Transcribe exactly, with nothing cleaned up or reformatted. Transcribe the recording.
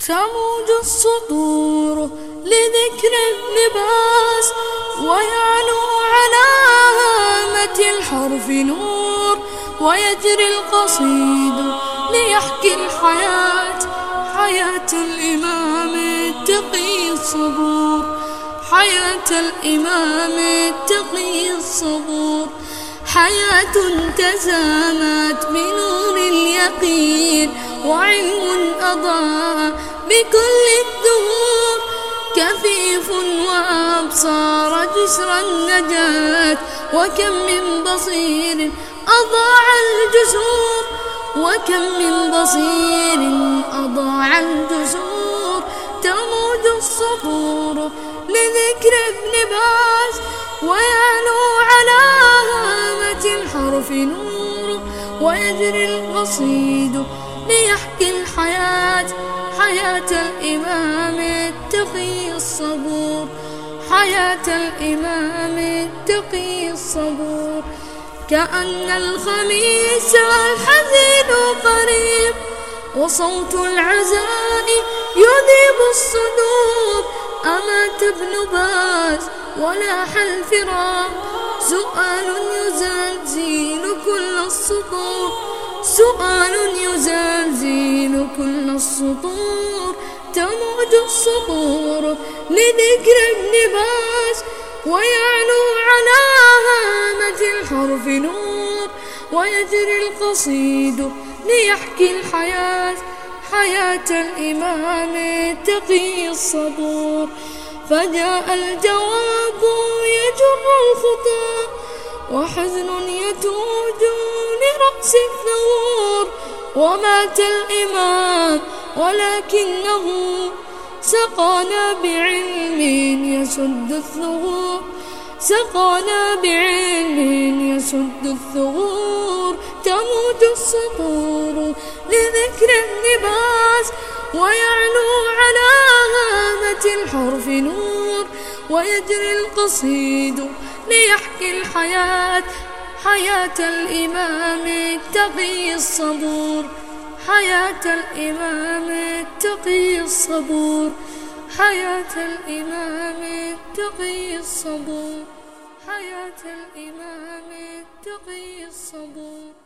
تموج السطور لذكر ابن باز ويعلو على هامة الحرف نور، ويجري القصيد ليحكي الحياة حياة الإمام التقي الصبور، حياة الإمام التقي الصبور. حياة تزامت بنور اليقين وعلم أضاء بكل الدهور، كفيف وأبصار جسر النجاة، وكم من بصير أضاع الجسور، وكم من بصير أضاع الجسور. تموج السطور لذكر ابن باز ويعلو على هامة الحرف نور، ويجري القصيد ليحكي الحياة حياة الإمام التقي الصبور، حياة الإمام التقي الصبور. كأن الخميس الحزين قريب، وصوت العزاء يذيب الصدور. أمات ابن باز ولاح الفراق، سؤال يزلزل كل السطور، سؤال يزلزل كل السطور. تموج السطور لذكر ابن باز ويعلو على هامة الحرف نور، ويجري القصيد ليحكي الحياة حياة الإمام التقي الصبور. فجاء الجواب يجر الخطى، وحزن يتوج لرأس الثغور. ومات الإمام ولكنه سقانا بعلم يسد الثغور، سقانا بعلم يسد الثغور. تموج السطور لذكر ابن باز ويعلو على هامة الحرف نور، ويجري القصيد ليحكي الحياة حياة الإمام التقي الصبور، حياة الإمام التقي الصبور، حياة الإمام التقي الصبور، حياة الإمام التقي الصبور.